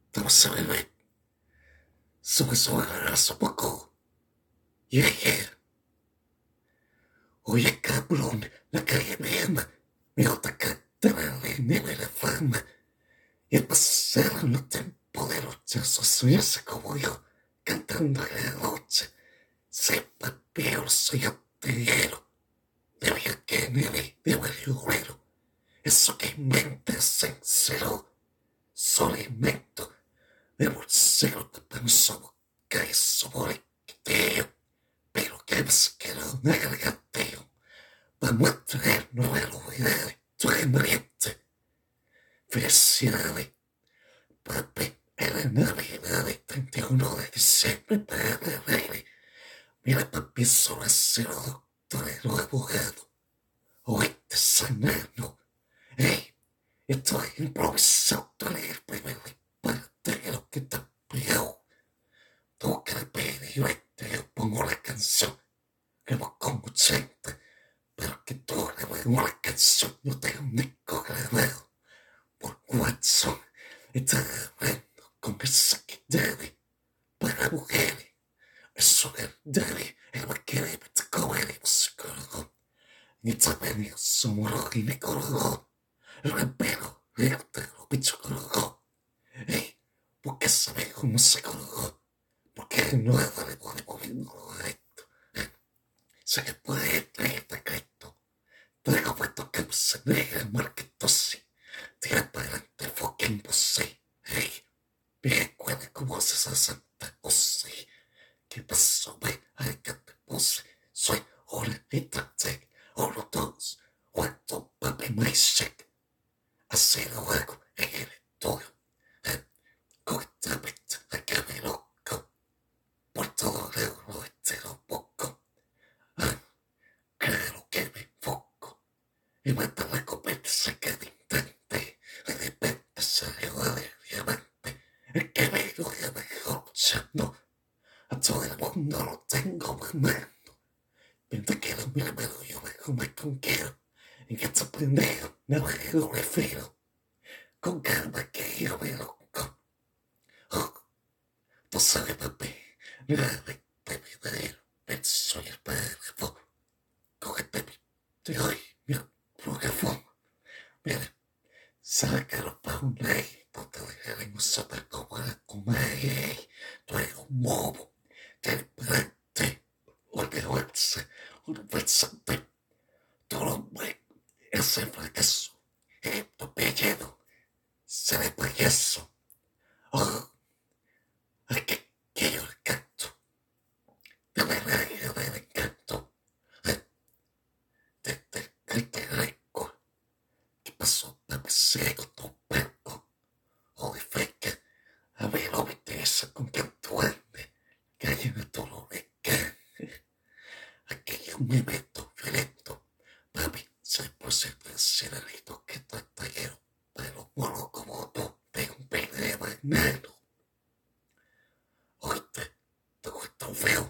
Vamos a beber. Sumiso poco. Yeah. Oye, cabrón, la calle bien. Me otakatara neve la fama. Y pasaron los tiempos de noche, soy como yo, cantando en la noche. Sepa, pero soy artillero. De viaje, neve, de marihuero. Eso que inventa sincero. Solo invento. De bolsero te pensó que eso por el quiteo. Pero que más que no me gargateo. Vamos a traernos novedades. Tu gemariente. Felicidades. Papi, era Navidad del 31 de diciembre para el baile. Mira, papi, solo ha sido doctor y no abogado. Oíste, sanano. Ey, estoy improvisado. Tú eres el primer parte de lo que te has pegado. Toca el pedir y yo pongo la canción. Que vos con 80. Pero que tú le pongo la canción. No tengo un disco grabado. Por WhatsApp. Está grabando con esa que debe para mujeres. Eso es debe. El vaquero te coge el psicólogo. Y también somos los ginecólogos. El rapero, el otro pichocólogo. Ey, ¿por qué sabes cómo se colgó? Porque no le pone moviendo esto. Se le puede traer secreto. Traigo puesto que se negra marquetosi. Tira para adelante fucking pussy. Hey, me recuerda cómo haces a Santa José. ¿Qué pasó, ve? Ay, que te puse. Soy una letra T. Uno, dos. Cuánto papi me shake. Así lo hago en el estudio. Con esta pista de que me loco. Por todo lado lo poco. Claro que me enfoco. Y mata la competencia que me intente. De repente salió del diamante. El que me lo lleva escuchando. A todo el mundo lo tengo mamando. Mientras que lo mío yo me conquiero. En que este pendejo no me lo refiero. Con calma que yo me loco. Oh, tú sabes, papi. Nada de verdadero. Soy el padre. Cógete te doy mi micrófono. Mira, sácalo pa' un ladito, te dejaremos saber cómo la comer. Tú eres un bobo, que plante, un todo hombre, ese fracaso, tu apellido, se ve payaso. Oh, el que yo le canto, de verdad yo le encanto. Te rico, ¿qué pasó? Me ciego, tu perco, o de feca. A mí no me interesa con quién tú andes, que hay en todo lo de que aquí yo me meto violento. Papi, se puede ser cerebrito que está tallero, pero mono como tú, tengo un pene de banano. Oíste, te gusta un feo,